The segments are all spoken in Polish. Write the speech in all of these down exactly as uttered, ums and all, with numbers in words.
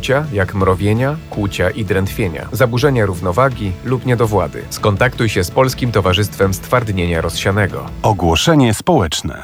uczucia jak mrowienia, kłucia i drętwienia, zaburzenia równowagi lub niedowłady. Skontaktuj się z Polskim Towarzystwem Stwardnienia Rozsianego. Ogłoszenie społeczne.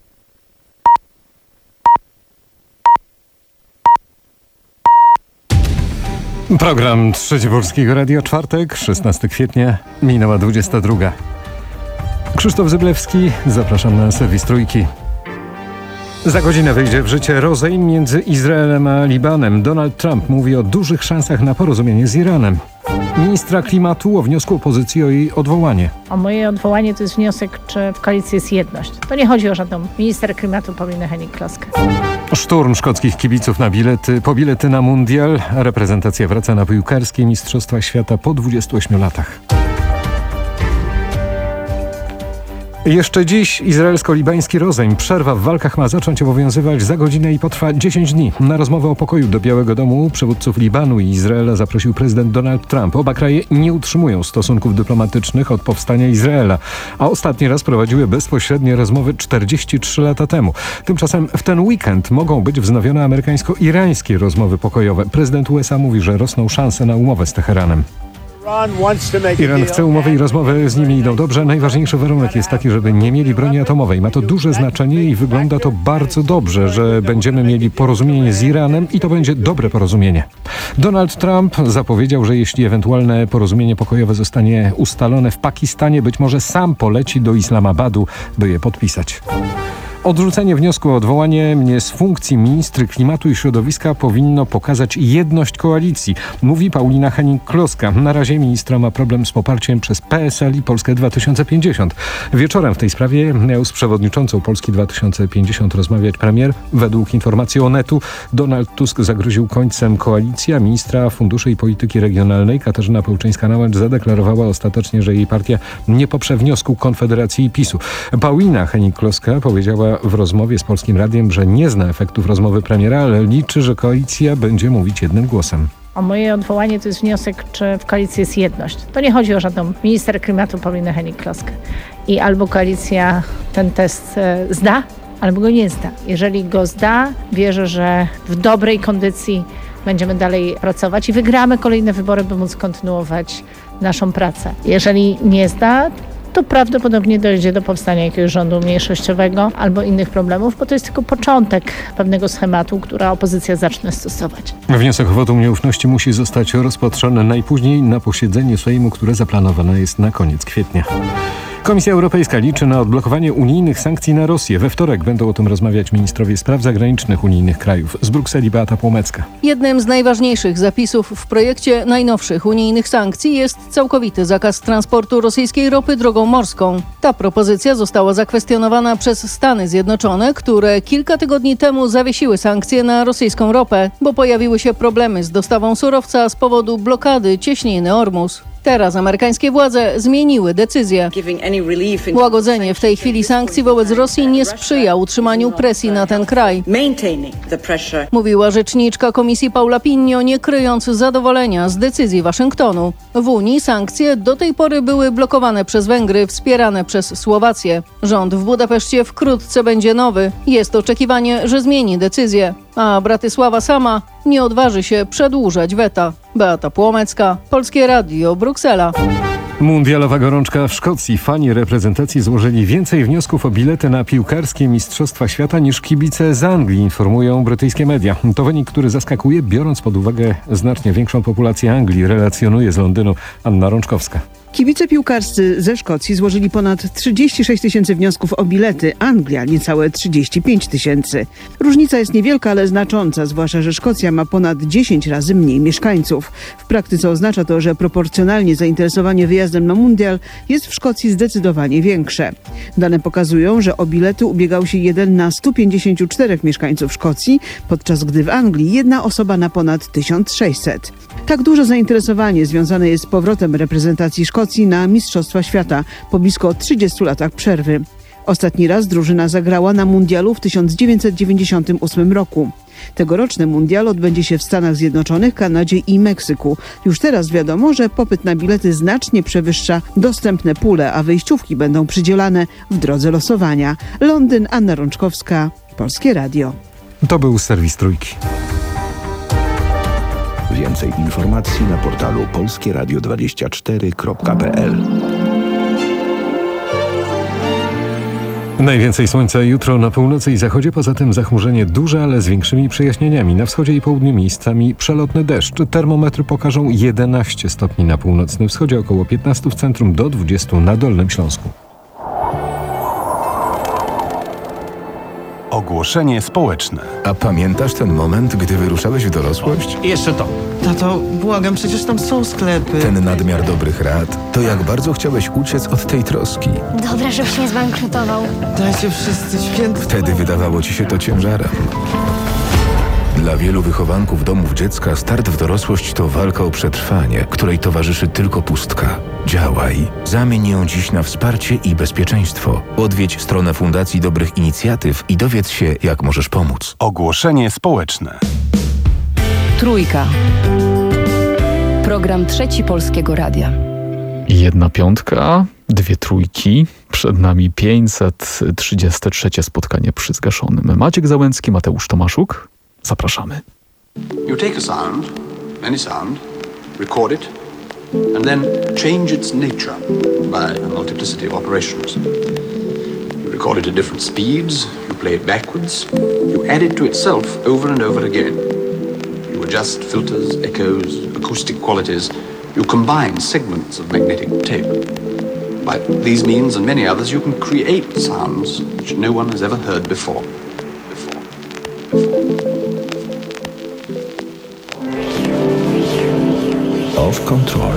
Program Trzeci Polskiego Radia, czwartek, szesnastego kwietnia, minęła dwudziesta druga. Krzysztof Zyblewski, zapraszam na serwis Trójki. Za godzinę wejdzie w życie rozejm między Izraelem a Libanem. Donald Trump mówi o dużych szansach na porozumienie z Iranem. Ministra klimatu o wniosku opozycji o jej odwołanie. O moje odwołanie to jest wniosek, czy w koalicji jest jedność. To nie chodzi o żadną minister klimatu Paulinę Hennig-Kloskę. Szturm szkockich kibiców na bilety, po bilety na mundial. Reprezentacja wraca na piłkarskie Mistrzostwa Świata po dwudziestu ośmiu latach. Jeszcze dziś izraelsko-libański rozejm. Przerwa w walkach ma zacząć obowiązywać za godzinę i potrwa dziesięć dni. Na rozmowę o pokoju do Białego Domu przywódców Libanu i Izraela zaprosił prezydent Donald Trump. Oba kraje nie utrzymują stosunków dyplomatycznych od powstania Izraela, a ostatni raz prowadziły bezpośrednie rozmowy czterdzieści trzy lata temu. Tymczasem w ten weekend mogą być wznowione amerykańsko-irańskie rozmowy pokojowe. Prezydent U S A mówi, że rosną szanse na umowę z Teheranem. Iran chce umowy i rozmowy z nimi idą dobrze. Najważniejszy warunek jest taki, żeby nie mieli broni atomowej. Ma to duże znaczenie i wygląda to bardzo dobrze, że będziemy mieli porozumienie z Iranem i to będzie dobre porozumienie. Donald Trump zapowiedział, że jeśli ewentualne porozumienie pokojowe zostanie ustalone w Pakistanie, być może sam poleci do Islamabadu, by je podpisać. Odrzucenie wniosku o odwołanie mnie z funkcji ministry klimatu i środowiska powinno pokazać jedność koalicji, mówi Paulina Hennig-Kloska. Na razie ministra ma problem z poparciem przez P S L i Polskę dwa tysiące pięćdziesiąt. Wieczorem w tej sprawie miał z przewodniczącą Polski dwa tysiące pięćdziesiąt rozmawiać premier. Według informacji Onetu Donald Tusk zagroził końcem koalicji, a ministra funduszy i polityki regionalnej Katarzyna Pełczyńska-Nałęcz zadeklarowała ostatecznie, że jej partia nie poprze wniosku Konfederacji i PiSu. Paulina Hennig-Kloska powiedziała w rozmowie z Polskim Radiem, że nie zna efektów rozmowy premiera, ale liczy, że koalicja będzie mówić jednym głosem. O moje odwołanie to jest wniosek, czy w koalicji jest jedność. To nie chodzi o żadną minister klimatu Paulinę Hennig-Kloskę. I albo koalicja ten test zda, albo go nie zda. Jeżeli go zda, wierzę, że w dobrej kondycji będziemy dalej pracować i wygramy kolejne wybory, by móc kontynuować naszą pracę. Jeżeli nie zda, to prawdopodobnie dojdzie do powstania jakiegoś rządu mniejszościowego albo innych problemów, bo to jest tylko początek pewnego schematu, która opozycja zacznie stosować. Wniosek o wotum nieufności musi zostać rozpatrzony najpóźniej na posiedzeniu Sejmu, które zaplanowane jest na koniec kwietnia. Komisja Europejska liczy na odblokowanie unijnych sankcji na Rosję. We wtorek będą o tym rozmawiać ministrowie spraw zagranicznych unijnych krajów. Z Brukseli Beata Płomecka. Jednym z najważniejszych zapisów w projekcie najnowszych unijnych sankcji jest całkowity zakaz transportu rosyjskiej ropy drogą morską. Ta propozycja została zakwestionowana przez Stany Zjednoczone, które kilka tygodni temu zawiesiły sankcje na rosyjską ropę, bo pojawiły się problemy z dostawą surowca z powodu blokady cieśniny Ormus. Teraz amerykańskie władze zmieniły decyzję. Łagodzenie w tej chwili sankcji wobec Rosji nie sprzyja utrzymaniu presji na ten kraj, mówiła rzeczniczka Komisji Paula Pinio, nie kryjąc zadowolenia z decyzji Waszyngtonu. W Unii sankcje do tej pory były blokowane przez Węgry, wspierane przez Słowację. Rząd w Budapeszcie wkrótce będzie nowy. Jest oczekiwanie, że zmieni decyzję, a Bratysława sama nie odważy się przedłużać weta. Beata Płomecka, Polskie Radio, Bruksela. Mundialowa gorączka w Szkocji. Fani reprezentacji złożyli więcej wniosków o bilety na piłkarskie Mistrzostwa Świata niż kibice z Anglii, informują brytyjskie media. To wynik, który zaskakuje, biorąc pod uwagę znacznie większą populację Anglii, relacjonuje z Londynu Anna Rączkowska. Kibice piłkarscy ze Szkocji złożyli ponad trzydzieści sześć tysięcy wniosków o bilety, Anglia niecałe trzydzieści pięć tysięcy. Różnica jest niewielka, ale znacząca, zwłaszcza że Szkocja ma ponad dziesięć razy mniej mieszkańców. W praktyce oznacza to, że proporcjonalnie zainteresowanie wyjazdem na mundial jest w Szkocji zdecydowanie większe. Dane pokazują, że o bilety ubiegał się jeden na stu pięćdziesięciu czterech mieszkańców Szkocji, podczas gdy w Anglii jedna osoba na ponad tysiąc sześćset. Tak duże zainteresowanie związane jest z powrotem reprezentacji Szkocji na Mistrzostwa Świata po blisko trzydziestu latach przerwy. Ostatni raz drużyna zagrała na mundialu w tysiąc dziewięćset dziewięćdziesiątym ósmym roku. Tegoroczny mundial odbędzie się w Stanach Zjednoczonych, Kanadzie i Meksyku. Już teraz wiadomo, że popyt na bilety znacznie przewyższa dostępne pule, a wejściówki będą przydzielane w drodze losowania. Londyn, Anna Rączkowska, Polskie Radio. To był serwis Trójki. Więcej informacji na portalu polskie radio dwadzieścia cztery kropka p l. Najwięcej słońca jutro na północy i zachodzie, poza tym zachmurzenie duże, ale z większymi przejaśnieniami. Na wschodzie i południu miejscami przelotny deszcz. Termometry pokażą jedenaście stopni na północnym wschodzie, około piętnaście w centrum, do dwudziestu na Dolnym Śląsku. Ogłoszenie społeczne. A pamiętasz ten moment, gdy wyruszałeś w dorosłość? Jeszcze to. Tato, błagam, przecież tam są sklepy. Ten nadmiar dobrych rad, to jak bardzo chciałeś uciec od tej troski. Dobra, żebyś nie zbankrutował. Dajcie wszyscy święty. Wtedy wydawało ci się to ciężarem. Dla wielu wychowanków domów dziecka start w dorosłość to walka o przetrwanie, której towarzyszy tylko pustka. Działaj. Zamień ją dziś na wsparcie i bezpieczeństwo. Odwiedź stronę Fundacji Dobrych Inicjatyw i dowiedz się, jak możesz pomóc. Ogłoszenie społeczne. Trójka. Program Trzeci Polskiego Radia. Jedna piątka, dwie trójki. Przed nami pięćset trzydzieste trzecie spotkanie przy zgaszonym. Maciek Załęcki, Mateusz Tomaszuk. Zapraszamy. You take a sound, any sound, record it, and then change its nature by a multiplicity of operations. You record it at different speeds, you play it backwards, you add it to itself over and over again. You adjust filters, echoes, acoustic qualities, you combine segments of magnetic tape. By these means and many others you can create sounds which no one has ever heard before. Before. Before. Off Control.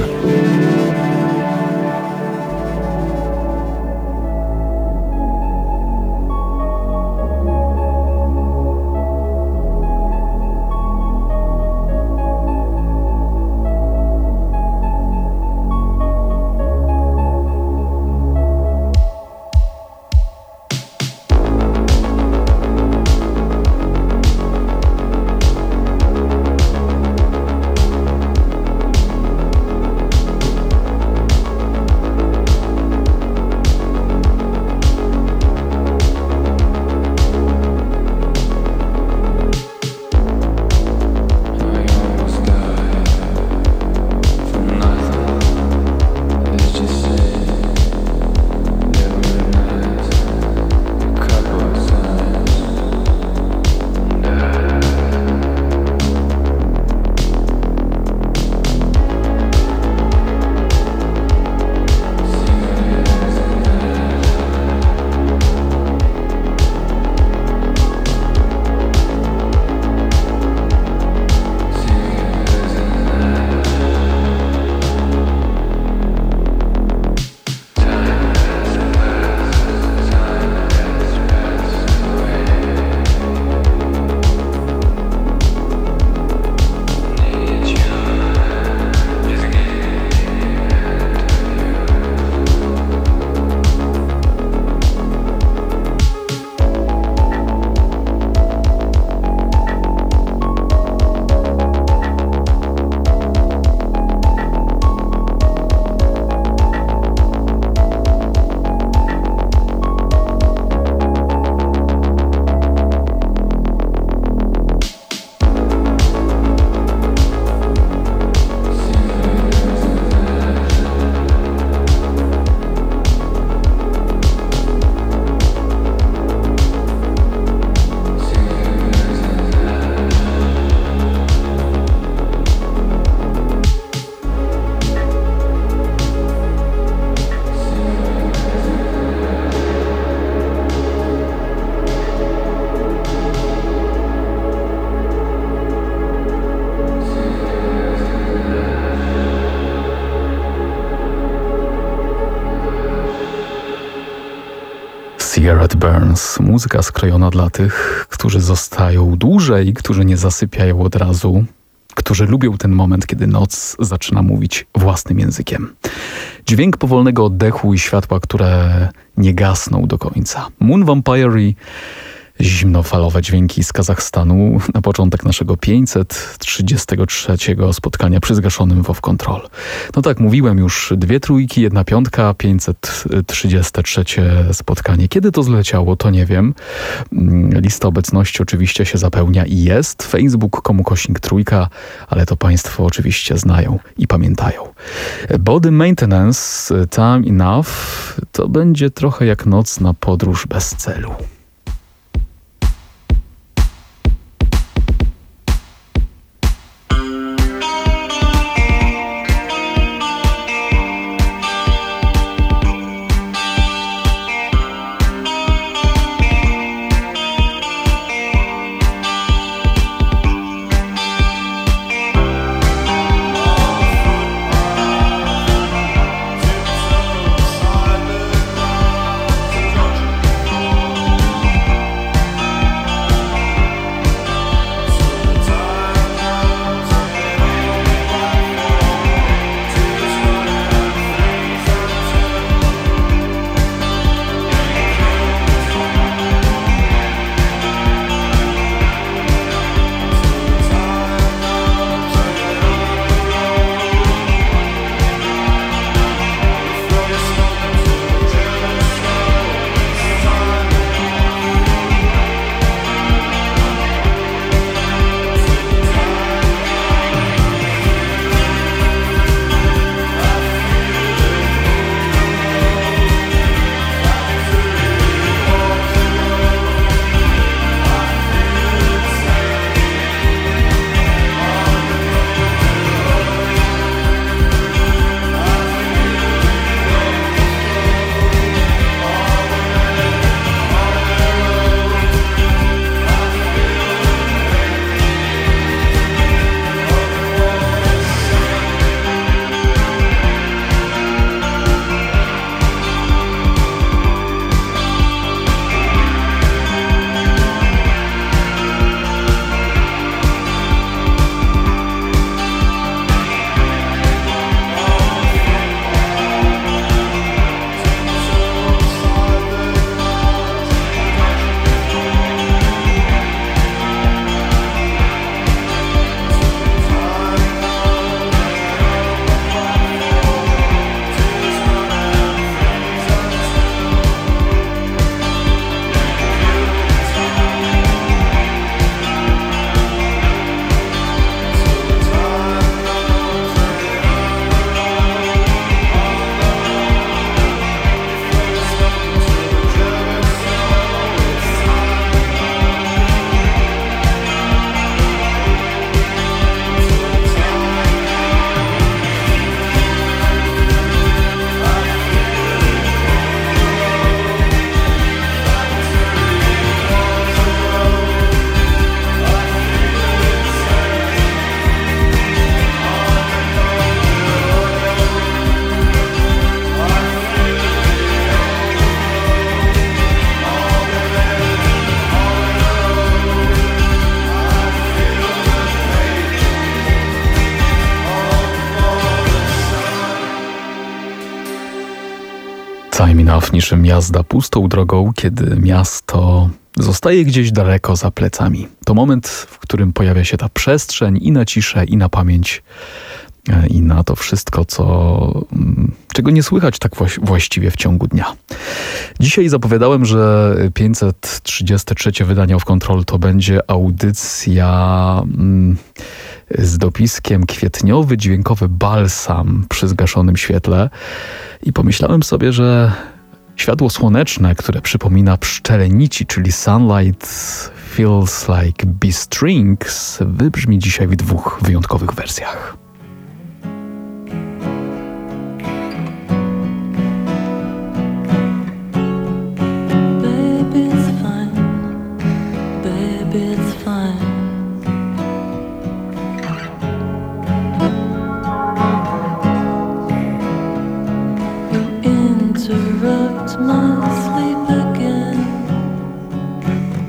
Garrett Burns. Muzyka skrojona dla tych, którzy zostają dłużej, którzy nie zasypiają od razu, którzy lubią ten moment, kiedy noc zaczyna mówić własnym językiem. Dźwięk powolnego oddechu i światła, które nie gasną do końca. Moon Vampire i Zimnofalowe dźwięki z Kazachstanu na początek naszego pięćset trzydziestego trzeciego spotkania przy zgaszonym W O W Control. No tak, mówiłem już, dwie trójki, jedna piątka, pięćset trzydzieste trzecie spotkanie. Kiedy to zleciało, to nie wiem. Lista obecności oczywiście się zapełnia i jest. Facebook kropka com kośnik trójka, ale to Państwo oczywiście znają i pamiętają. Body Maintenance, Time Enough, to będzie trochę jak nocna podróż bez celu. Time Enough niczym jazda pustą drogą, kiedy miasto zostaje gdzieś daleko za plecami. To moment, w którym pojawia się ta przestrzeń i na ciszę, i na pamięć, i na to wszystko, co, czego nie słychać tak właściwie w ciągu dnia. Dzisiaj zapowiadałem, że pięćset trzydzieste trzecie wydanie W O W Control to będzie audycja z dopiskiem kwietniowy dźwiękowy balsam przy zgaszonym świetle i pomyślałem sobie, że światło słoneczne, które przypomina pszczele nici, czyli Sunlight Feels Like Bee Strings, wybrzmi dzisiaj w dwóch wyjątkowych wersjach.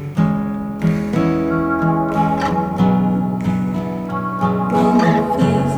Face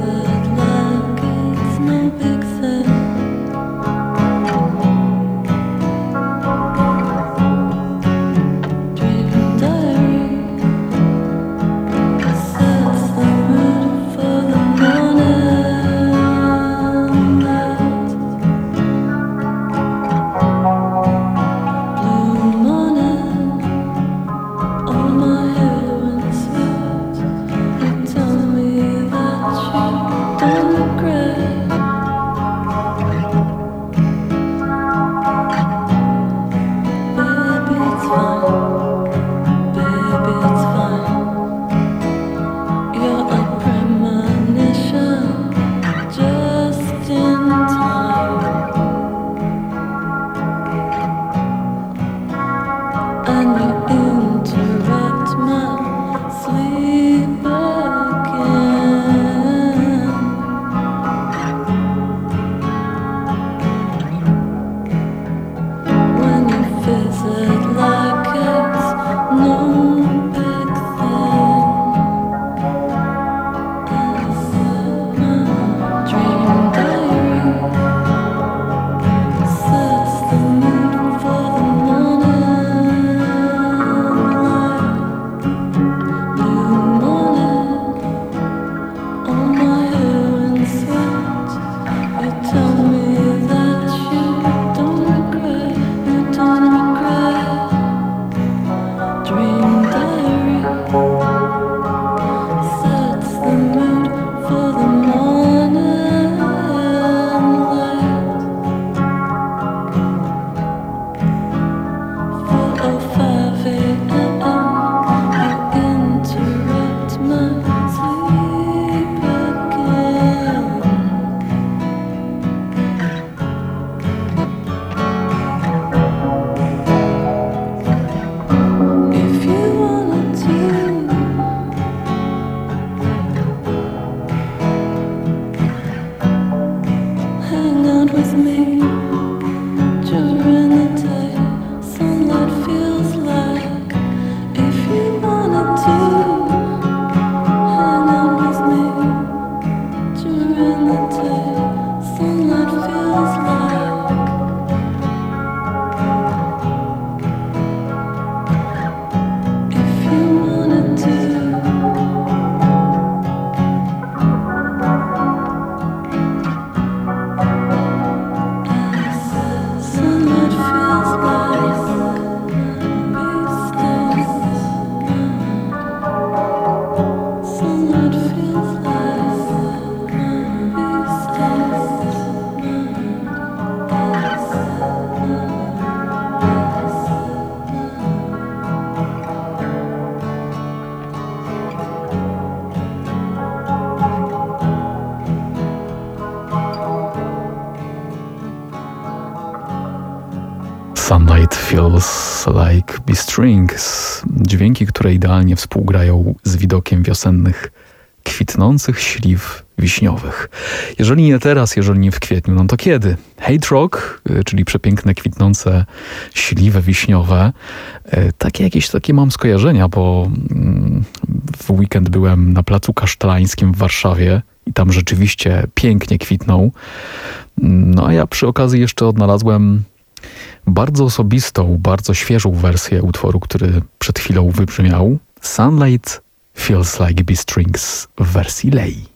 Sunlight Feels Like B-Strings. Dźwięki, które idealnie współgrają z widokiem wiosennych, kwitnących śliw wiśniowych. Jeżeli nie teraz, jeżeli nie w kwietniu, no to kiedy? Hate Rock, czyli przepiękne, kwitnące śliwe wiśniowe. Takie jakieś takie mam skojarzenia, bo w weekend byłem na Placu Kasztelańskim w Warszawie i tam rzeczywiście pięknie kwitną. No a ja przy okazji jeszcze odnalazłem bardzo osobistą, bardzo świeżą wersję utworu, który przed chwilą wybrzmiał. Sunlight Feels Like B-Strings w wersji Lei.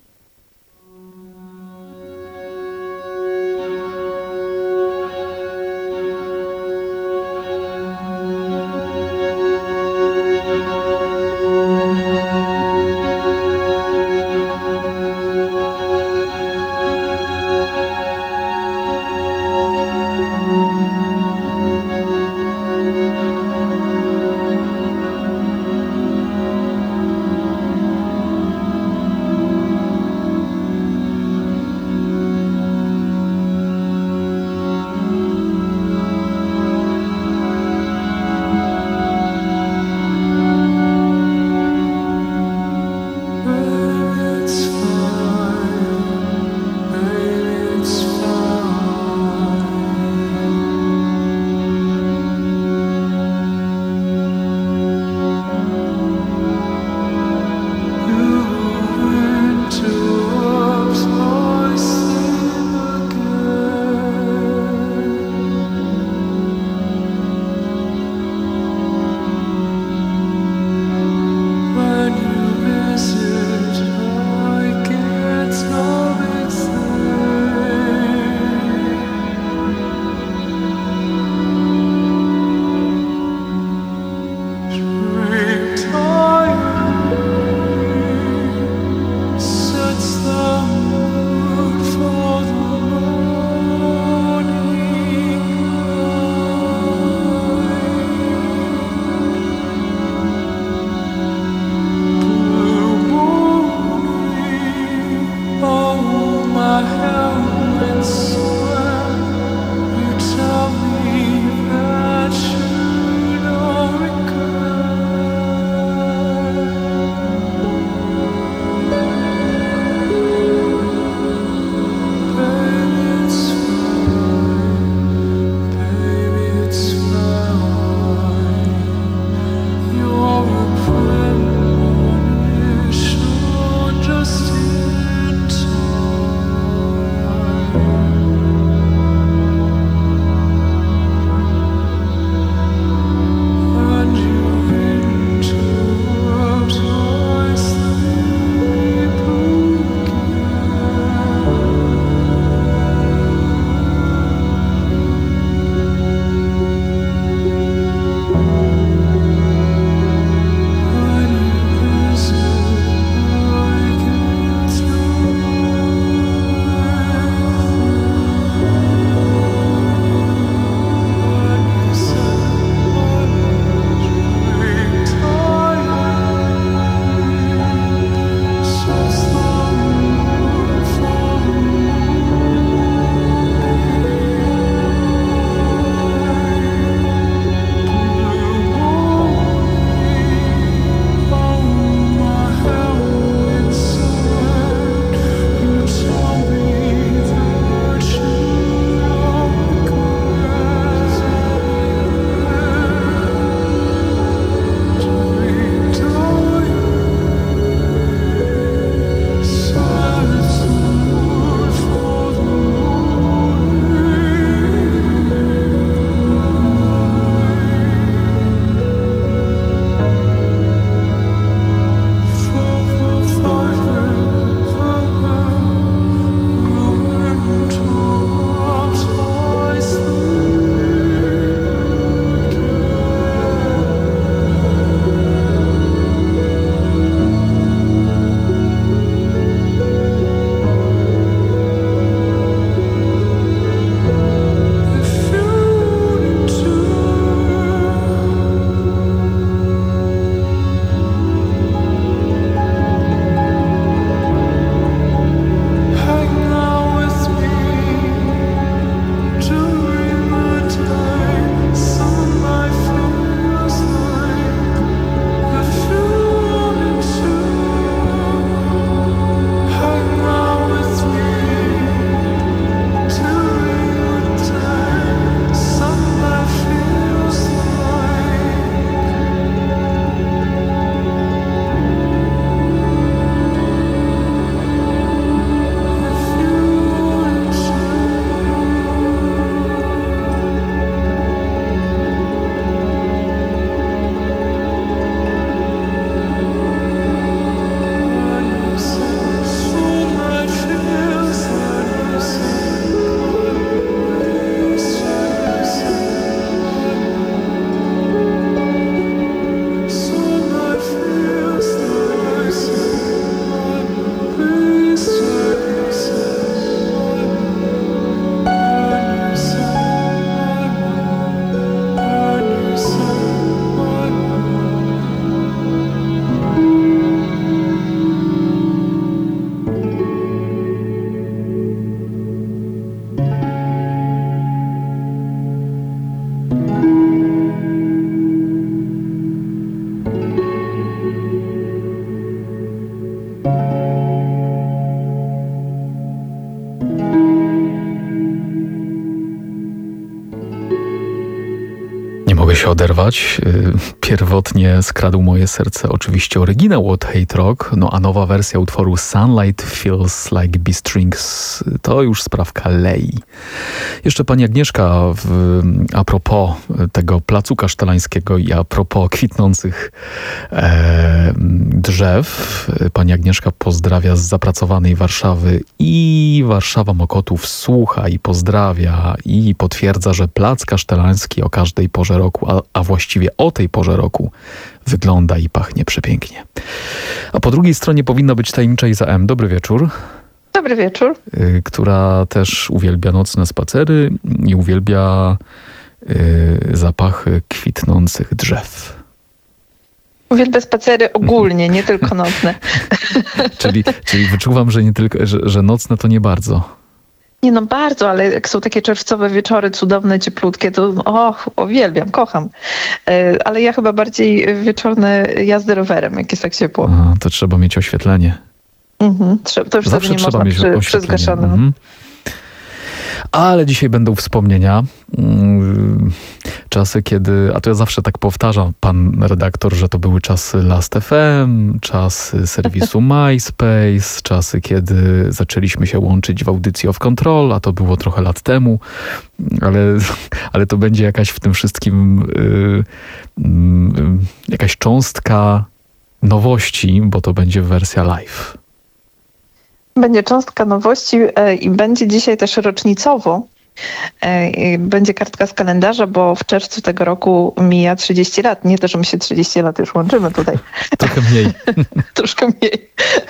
się oderwać. Pierwotnie skradł moje serce oczywiście oryginał od Hate Rock, no a nowa wersja utworu Sunlight Feels Like B-Strings to już sprawka Lei. Jeszcze pani Agnieszka w, a propos tego placu kasztelańskiego i a propos kwitnących e, drzew. Pani Agnieszka pozdrawia z zapracowanej Warszawy i Warszawa Mokotów słucha i pozdrawia i potwierdza, że plac kasztelański o każdej porze roku, a, a właściwie o tej porze roku wygląda i pachnie przepięknie. A po drugiej stronie powinna być tajemnicza Iza M. Dobry wieczór. Dobry wieczór. Y, która też uwielbia nocne spacery i uwielbia y, zapachy kwitnących drzew. Uwielbiam spacery ogólnie, nie tylko nocne. czyli, czyli wyczuwam, że nie tylko, że, że nocne to nie bardzo. Nie no bardzo, ale jak są takie czerwcowe wieczory cudowne, cieplutkie, to och, uwielbiam, kocham. Ale ja chyba bardziej wieczorne jazdy rowerem, jak jest tak ciepło. A, to trzeba mieć oświetlenie. Mhm, to już zawsze nie trzeba można mieć przy, oświetlenie. przy zgaszonym. Mhm. Ale dzisiaj będą wspomnienia. Czasy, kiedy, a to ja zawsze tak powtarzam, pan redaktor, że to były czasy Last F M, czasy serwisu MySpace, czasy, kiedy zaczęliśmy się łączyć w audycji Off Control, a to było trochę lat temu, ale, ale to będzie jakaś w tym wszystkim yy, yy, jakaś cząstka nowości, bo to będzie wersja live. Będzie cząstka nowości e, i będzie dzisiaj też rocznicowo. E, będzie kartka z kalendarza, bo w czerwcu tego roku mija trzydzieści lat. Nie to, że my się trzydzieści lat już łączymy tutaj. Trochę mniej. Troszkę mniej.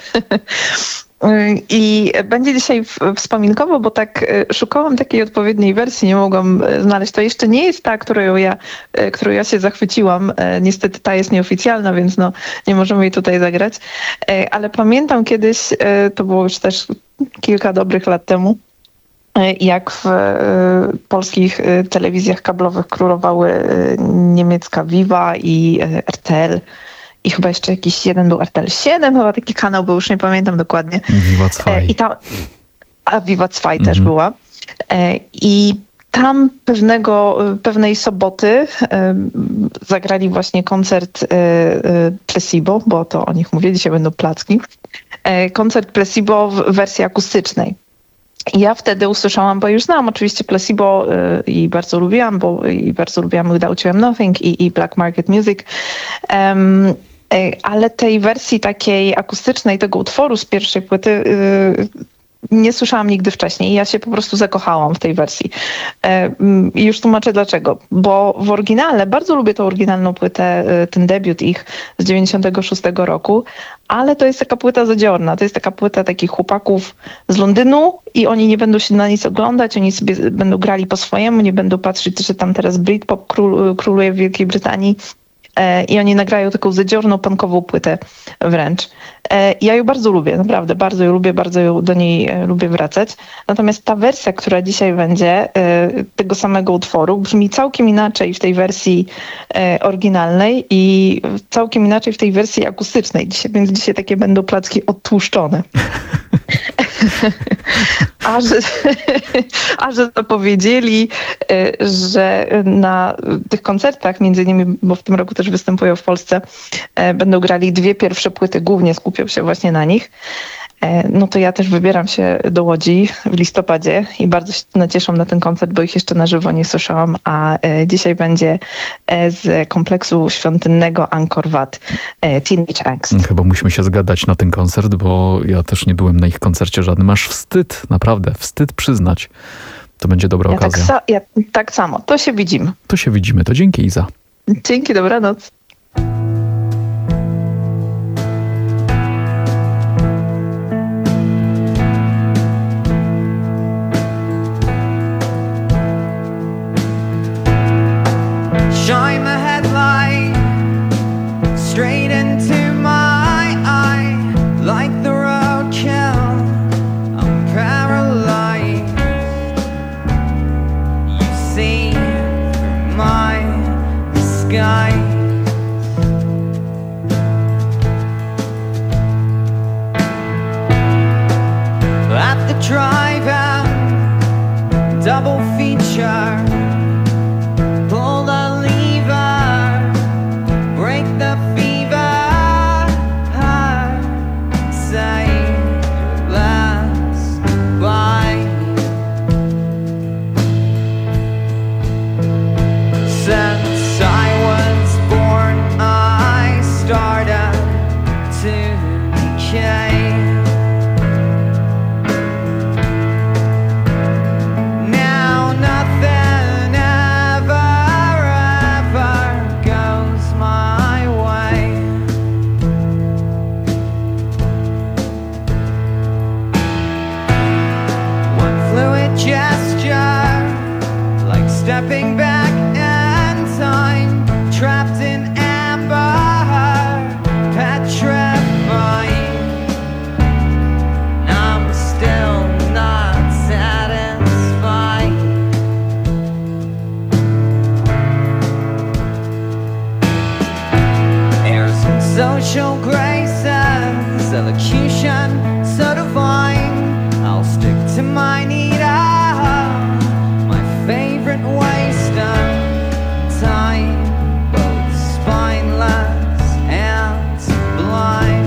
I będzie dzisiaj wspominkowo, bo tak szukałam takiej odpowiedniej wersji, nie mogłam znaleźć. To jeszcze nie jest ta, którą ja, którą ja się zachwyciłam. Niestety ta jest nieoficjalna, więc no, nie możemy jej tutaj zagrać. Ale pamiętam kiedyś, to było już też kilka dobrych lat temu, jak w polskich telewizjach kablowych królowały niemiecka Viva i R T L. I chyba jeszcze jakiś jeden był R T L siedem, chyba taki kanał był, już nie pamiętam dokładnie. Viva zwei. I tam, a Viva zwei mhm. też była. I tam pewnego, pewnej soboty zagrali właśnie koncert Placebo, bo to o nich mówię, dzisiaj będą placki. Koncert Placebo w wersji akustycznej. I ja wtedy usłyszałam, bo już znałam oczywiście Placebo y, i bardzo lubiłam, bo i bardzo lubiłam Without You I'm Nothing i, i Black Market Music. Um, y, ale tej wersji takiej akustycznej, tego utworu z pierwszej płyty y, nie słyszałam nigdy wcześniej. I ja się po prostu zakochałam w tej wersji. I y, już tłumaczę dlaczego. Bo w oryginale, bardzo lubię tą oryginalną płytę, y, ten debiut ich z dziewięćdziesiątego szóstego roku, ale to jest taka płyta zadziorna. To jest taka płyta takich chłopaków z Londynu i oni nie będą się na nic oglądać, oni sobie będą grali po swojemu, nie będą patrzeć, że tam teraz Britpop król, króluje w Wielkiej Brytanii. I oni nagrają taką zadziorną, punkową płytę wręcz. Ja ją bardzo lubię, naprawdę, bardzo ją lubię, bardzo ją do niej lubię wracać. Natomiast ta wersja, która dzisiaj będzie, tego samego utworu, brzmi całkiem inaczej w tej wersji oryginalnej i całkiem inaczej w tej wersji akustycznej. Dzisiaj, więc dzisiaj takie będą placki odtłuszczone. A że, a że zapowiedzieli, że na tych koncertach, między innymi, bo w tym roku też występują w Polsce, będą grali dwie pierwsze płyty, głównie skupią się właśnie na nich, no to ja też wybieram się do Łodzi w listopadzie i bardzo się nacieszam na ten koncert, bo ich jeszcze na żywo nie słyszałam, a dzisiaj będzie z kompleksu świątynnego Angkor Wat Teenage Angst. Chyba musimy się zgadać na ten koncert, bo ja też nie byłem na ich koncercie żadnym. Aż wstyd, naprawdę, wstyd przyznać. To będzie dobra ja okazja. Tak, ja tak samo. To się widzimy. To się widzimy. To dzięki, Iza. Dzięki, dobranoc. Shine the headlight straight into my eye, like the roadkill, I'm paralyzed. You see through my disguise. At the drive-out, double feature, pull the lever. my needle, my favorite waste of time, both spineless and blind.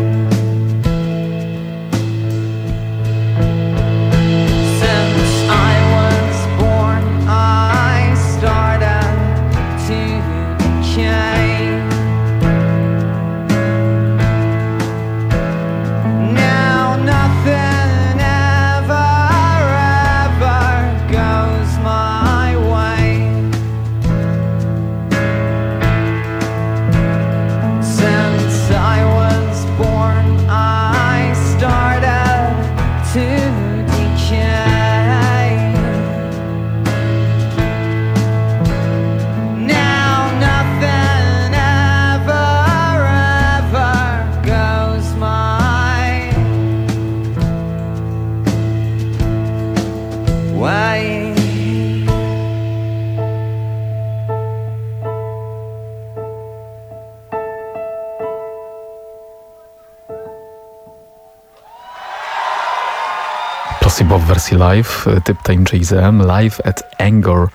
Since I was born, I started to decay. Now nothing ever, ever goes my way. Since I was born, I started to decay. Now nothing ever, ever goes my way. Placebo w wersji live, typ tajemniczy I Z M, live at Angkor.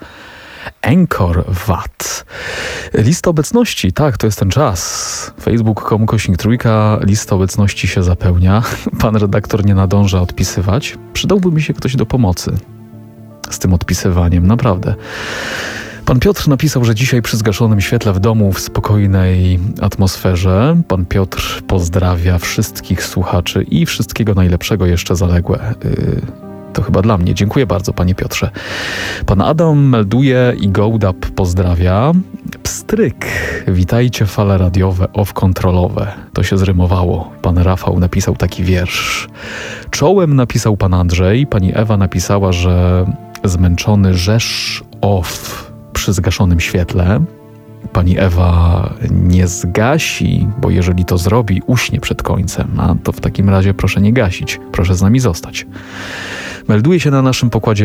Angkor Wat. Lista obecności, tak, to jest ten czas. facebook kropka com kośnik trójka, lista obecności się zapełnia. Pan redaktor nie nadąża odpisywać. Przydałby mi się ktoś do pomocy z tym odpisywaniem, naprawdę. Pan Piotr napisał, że dzisiaj przy zgaszonym świetle w domu, w spokojnej atmosferze. Pan Piotr pozdrawia wszystkich słuchaczy i wszystkiego najlepszego jeszcze zaległe. Yy, to chyba dla mnie. Dziękuję bardzo, panie Piotrze. Pan Adam melduje i Gołdap pozdrawia. Pstryk. Witajcie, fale radiowe off-kontrolowe. To się zrymowało. Pan Rafał napisał taki wiersz. Czołem napisał pan Andrzej. Pani Ewa napisała, że zmęczony rzesz off przy zgaszonym świetle. Pani Ewa nie zgasi, bo jeżeli to zrobi, uśnie przed końcem. A to w takim razie proszę nie gasić. Proszę z nami zostać. Melduje się na naszym pokładzie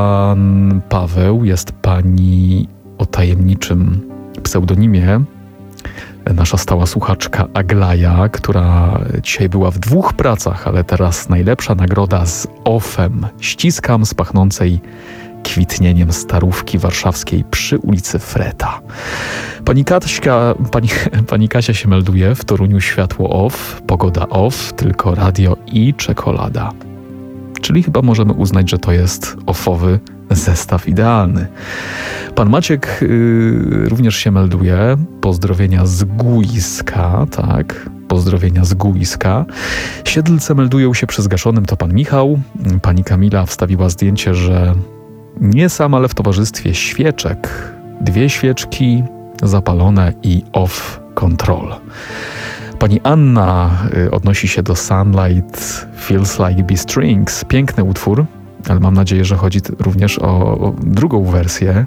pan Paweł. Jest pani o tajemniczym pseudonimie. Nasza stała słuchaczka Aglaja, która dzisiaj była w dwóch pracach, ale teraz najlepsza nagroda z offem. Ściskam z pachnącej kwitnieniem starówki warszawskiej przy ulicy Freta. Pani Kaśka, pani, pani Kasia się melduje. W Toruniu światło off, pogoda off, tylko radio i czekolada. Czyli chyba możemy uznać, że to jest offowy zestaw idealny. Pan Maciek yy, również się melduje. Pozdrowienia z Guiska, tak. Pozdrowienia z Guiska. Siedlce meldują się przy zgaszonym, to pan Michał. Pani Kamila wstawiła zdjęcie, że nie sam, ale w towarzystwie świeczek. Dwie świeczki zapalone i off control. Pani Anna y, odnosi się do Sunlight Feels Like Bee Strings. Piękny utwór, ale mam nadzieję, że chodzi t- również o, o drugą wersję.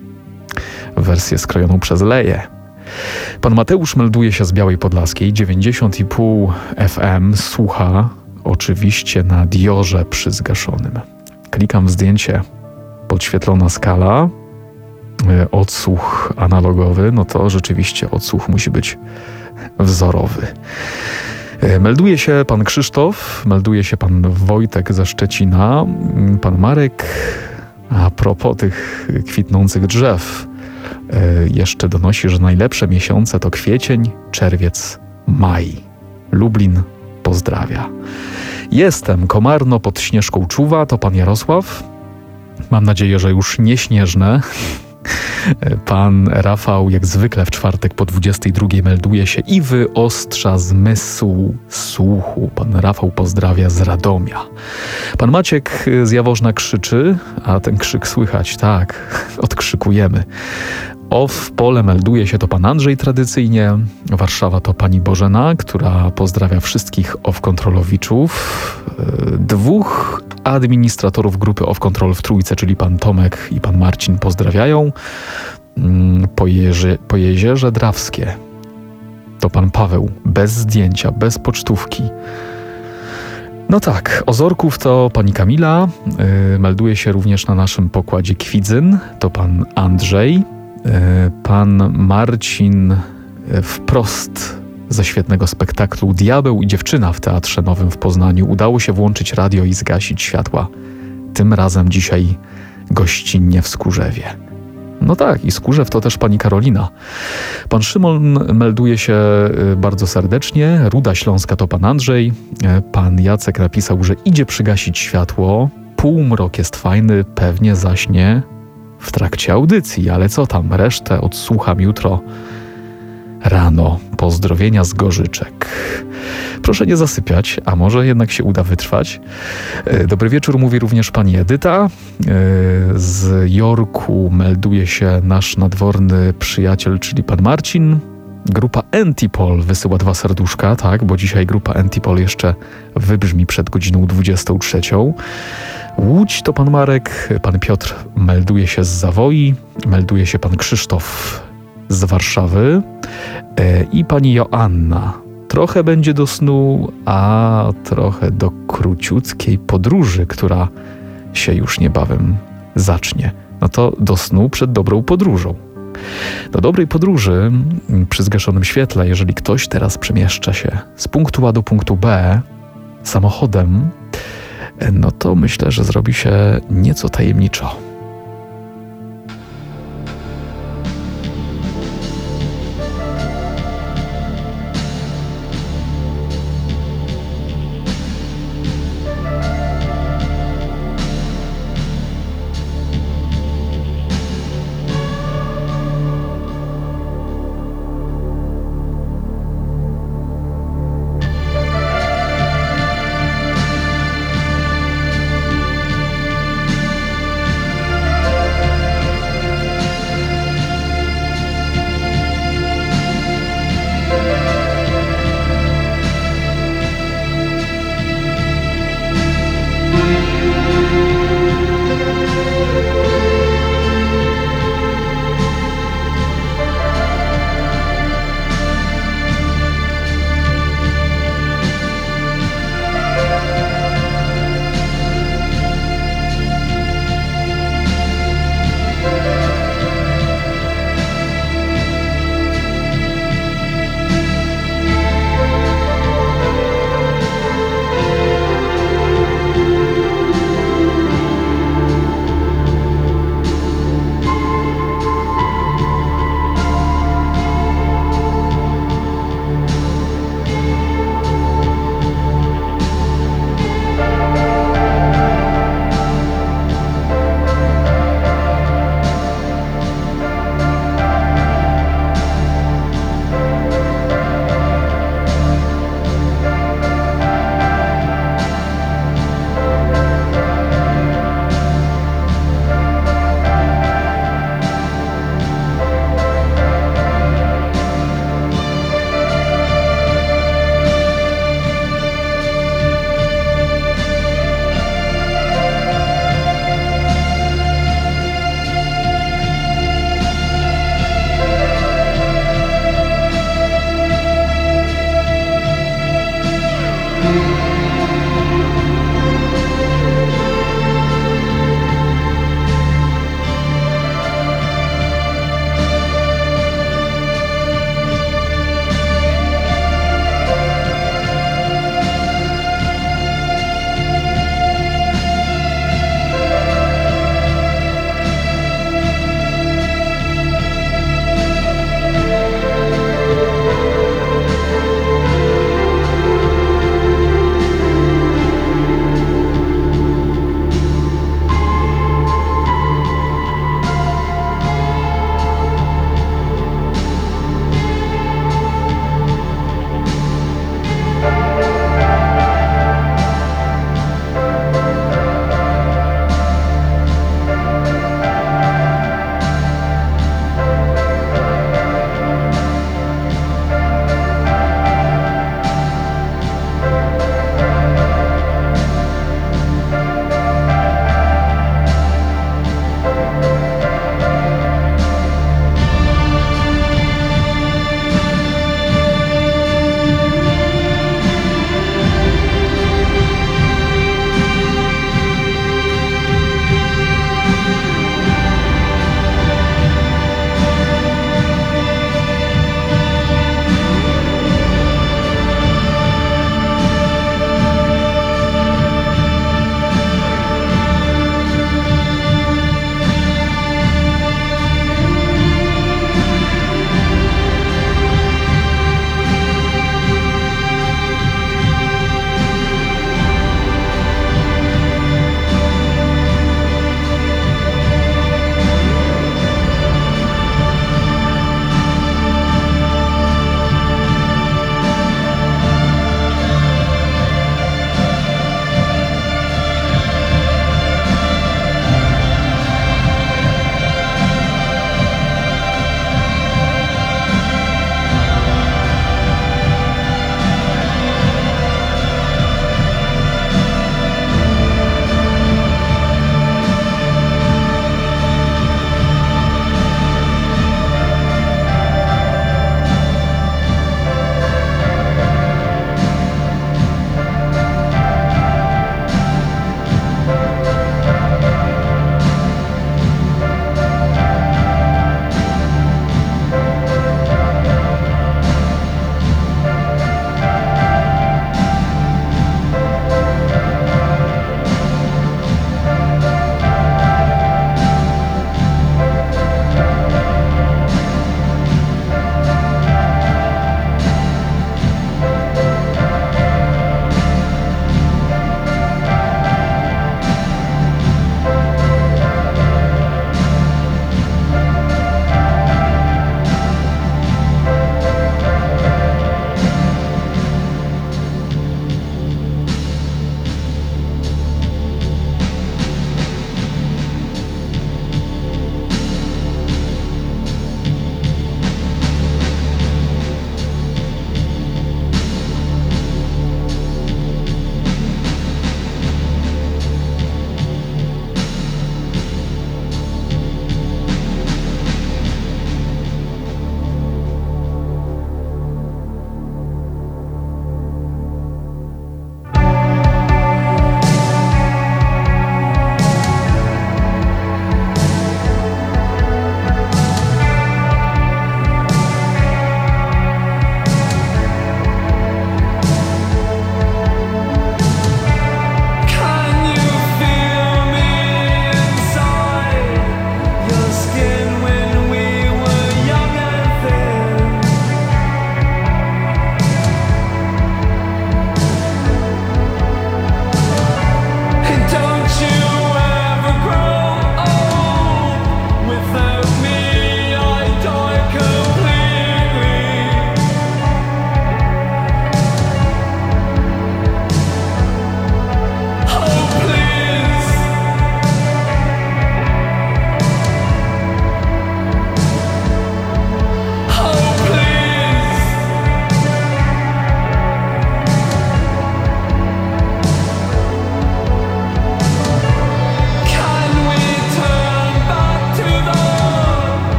Wersję skrojoną przez Leję. Pan Mateusz melduje się z Białej Podlaskiej. dziewięćdziesiąt i pół F M słucha oczywiście na Diorze przy zgaszonym. Klikam w zdjęcie. Podświetlona skala. Y, odsłuch analogowy. No to rzeczywiście odsłuch musi być wzorowy. Melduje się pan Krzysztof, melduje się pan Wojtek ze Szczecina, pan Marek. A propos tych kwitnących drzew, jeszcze donosi, że najlepsze miesiące to kwiecień, czerwiec, maj. Lublin pozdrawia. Jestem, Komarno pod Śnieżką czuwa, to pan Jarosław. Mam nadzieję, że już nie śnieżne. Pan Rafał jak zwykle w czwartek po dwudziestej drugiej melduje się i wyostrza zmysł słuchu. Pan Rafał pozdrawia z Radomia. Pan Maciek z Jaworzna krzyczy, a ten krzyk słychać, tak, odkrzykujemy. Off pole melduje się to pan Andrzej tradycyjnie. Warszawa to pani Bożena, która pozdrawia wszystkich off-kontrolowiczów. Dwóch administratorów grupy off-control w Trójce, czyli pan Tomek i pan Marcin pozdrawiają. Po, jeży, po Jezierze Drawskie to pan Paweł, bez zdjęcia, bez pocztówki. No tak, Ozorków to pani Kamila. Yy, melduje się również na naszym pokładzie Kwidzyn, to pan Andrzej. Pan Marcin wprost ze świetnego spektaklu Diabeł i dziewczyna w Teatrze Nowym w Poznaniu. Udało się włączyć radio i zgasić światła tym razem dzisiaj gościnnie w Skórzewie. No tak, i Skórzew to też pani Karolina. Pan Szymon melduje się bardzo serdecznie, Ruda Śląska to pan Andrzej. Pan Jacek napisał, że idzie przygasić światło. Półmrok jest fajny, pewnie zaśnie w trakcie audycji, ale co tam, resztę odsłucham jutro rano. Pozdrowienia z Gorzyczek. Proszę nie zasypiać, a może jednak się uda wytrwać. Dobry wieczór, mówi również pani Edyta. Z Jorku melduje się nasz nadworny przyjaciel, czyli pan Marcin. Grupa Antipol wysyła dwa serduszka, tak, bo dzisiaj grupa Antipol jeszcze wybrzmi przed godziną dwudziestą trzecią. Łódź to pan Marek, pan Piotr melduje się z Zawoi, melduje się pan Krzysztof z Warszawy i pani Joanna. Trochę będzie do snu, a trochę do króciutkiej podróży, która się już niebawem zacznie. No to do snu przed dobrą podróżą. Do dobrej podróży przy zgaszonym świetle, jeżeli ktoś teraz przemieszcza się z punktu A do punktu B samochodem, no to myślę, że zrobi się nieco tajemniczo.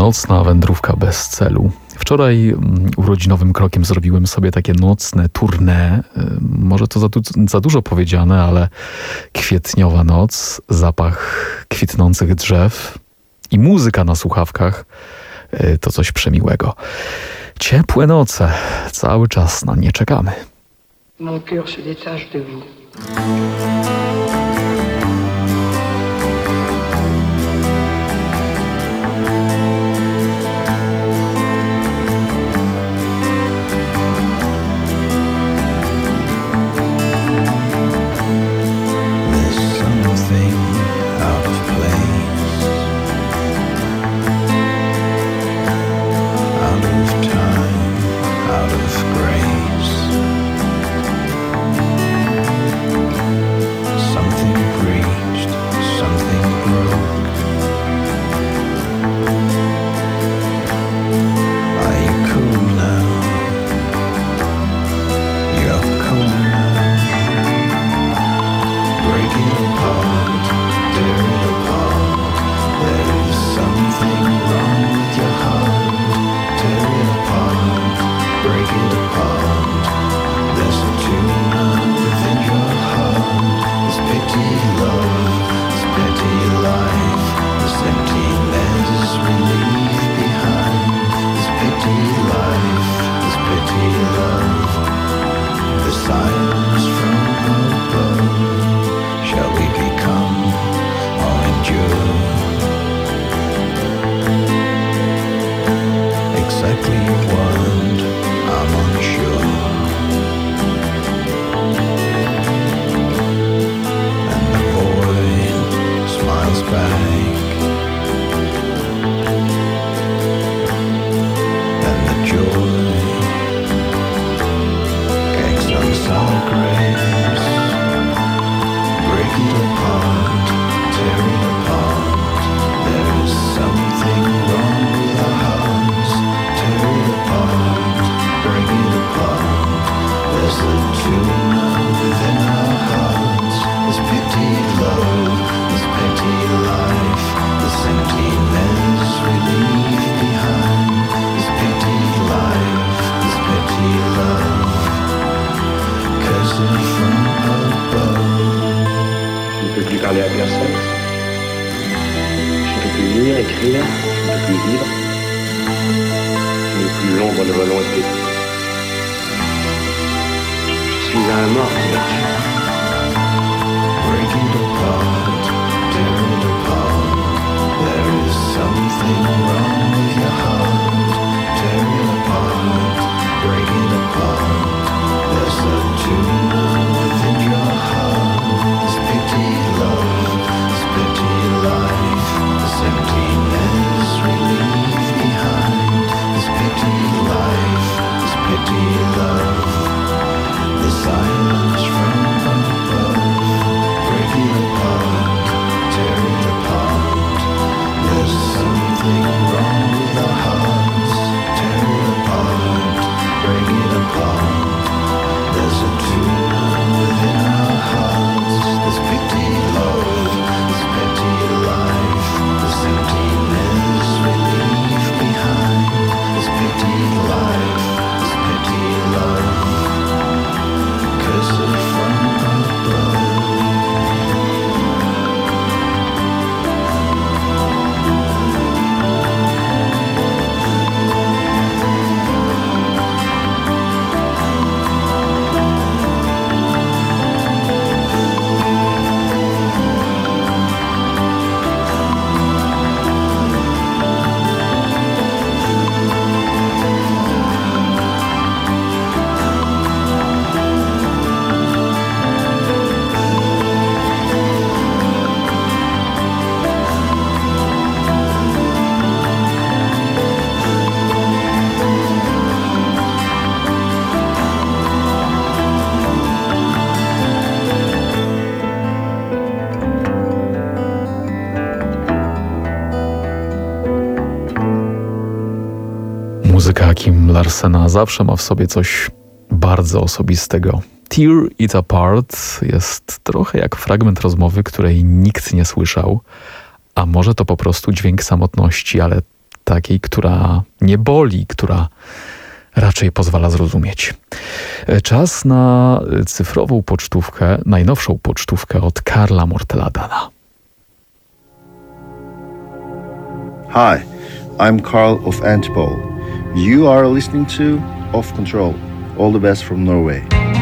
Nocna wędrówka bez celu. Wczoraj mm, urodzinowym krokiem zrobiłem sobie takie nocne tournée. Y, może to za, du- za dużo powiedziane, ale kwietniowa noc, zapach kwitnących drzew i muzyka na słuchawkach y, to coś przemiłego. Ciepłe noce, cały czas na nie czekamy. Mon cœur se détache de vous. Muzyka Kim Larsena zawsze ma w sobie coś bardzo osobistego. Tear It Apart jest trochę jak fragment rozmowy, której nikt nie słyszał, a może to po prostu dźwięk samotności, ale takiej, która nie boli, która raczej pozwala zrozumieć. Czas na cyfrową pocztówkę, najnowszą pocztówkę od Karla Mortela-Dalla. Hi, I'm Carl of Antipole. You are listening to Off Control. All the best from Norway.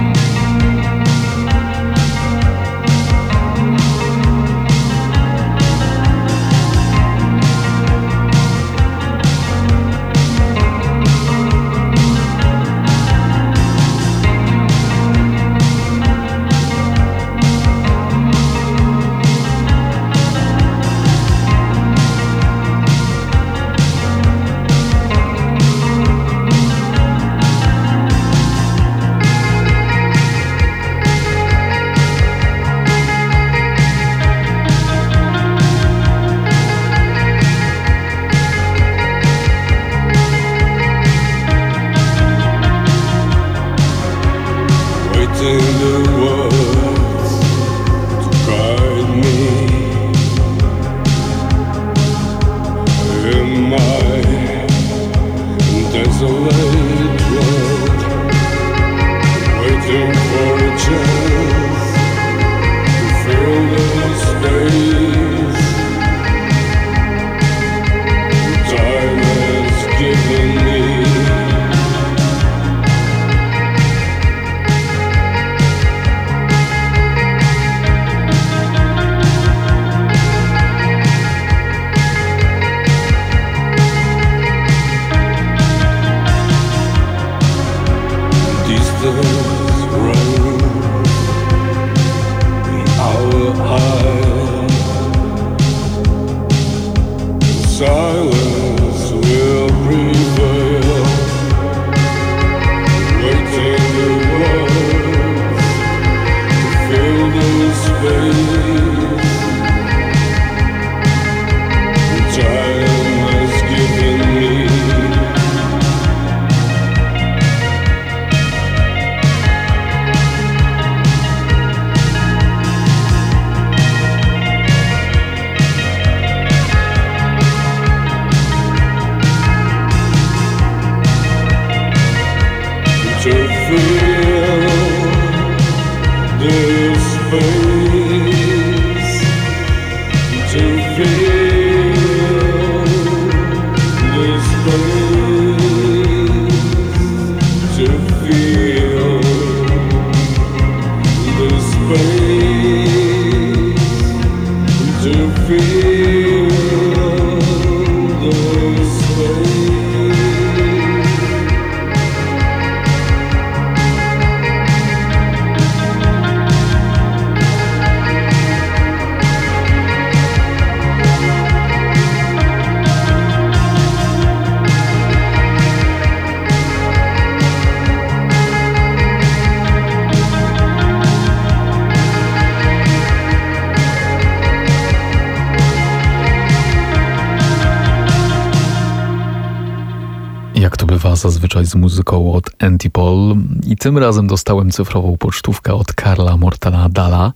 Zazwyczaj z muzyką od Antipole i tym razem dostałem cyfrową pocztówkę od Karla Mortela-Dalla.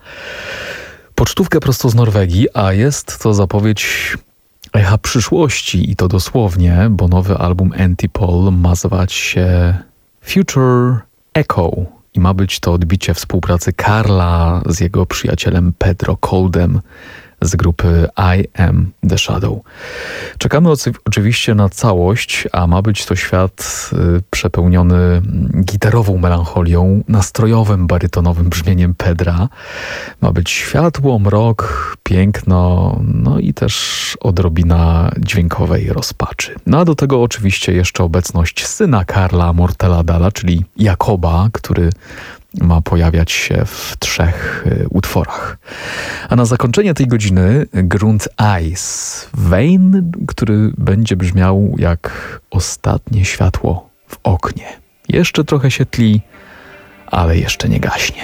Pocztówkę prosto z Norwegii, a jest to zapowiedź echa przyszłości i to dosłownie, bo nowy album Antipole ma zwać się Future Echo i ma być to odbicie współpracy Karla z jego przyjacielem Pedro Coldem z grupy I Am The Shadow. Czekamy oczywiście na całość, a ma być to świat y, przepełniony gitarową melancholią, nastrojowym, barytonowym brzmieniem Pedra. Ma być światło, mrok, piękno, no i też odrobina dźwiękowej rozpaczy. No a do tego oczywiście jeszcze obecność syna Karla Mortela-Dalla, czyli Jakoba, który ma pojawiać się w trzech y, utworach. A na zakończenie tej godziny Grunt Ice, Vein, który będzie brzmiał jak ostatnie światło w oknie. Jeszcze trochę się tli, ale jeszcze nie gaśnie.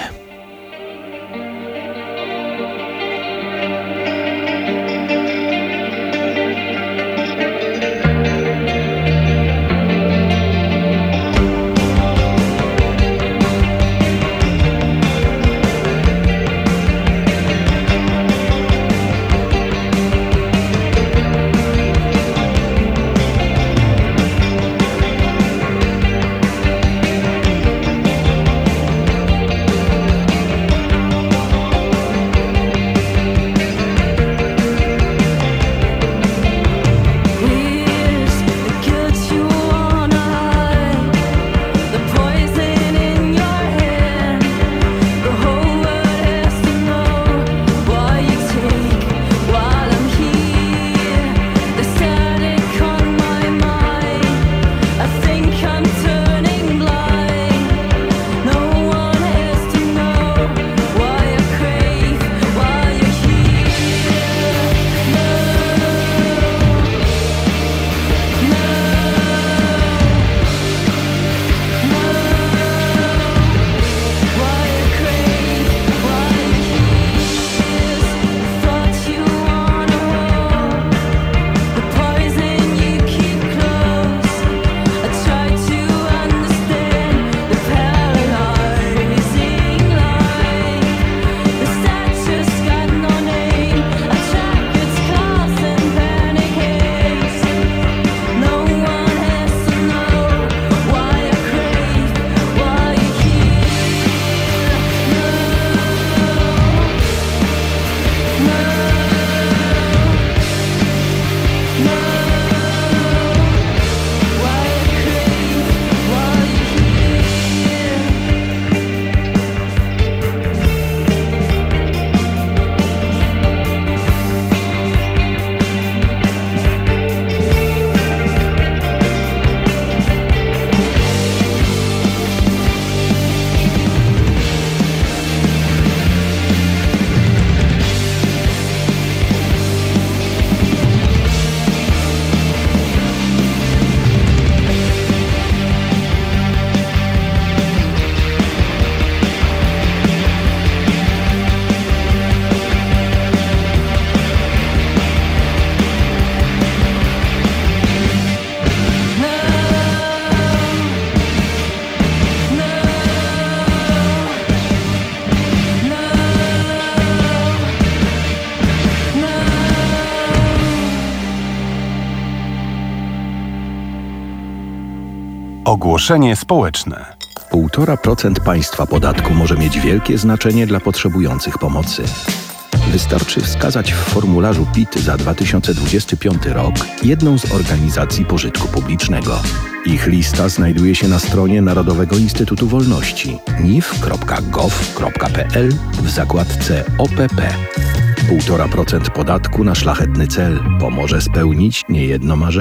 Ogłoszenie społeczne. Półtora procent państwa podatku może mieć wielkie znaczenie dla potrzebujących pomocy. Wystarczy wskazać w formularzu P I T za dwa tysiące dwudziesty piąty rok jedną z organizacji pożytku publicznego. Ich lista znajduje się na stronie Narodowego Instytutu Wolności n i f kropka gov kropka p l w zakładce O P P. Półtora procent podatku na szlachetny cel pomoże spełnić niejedno marzenie.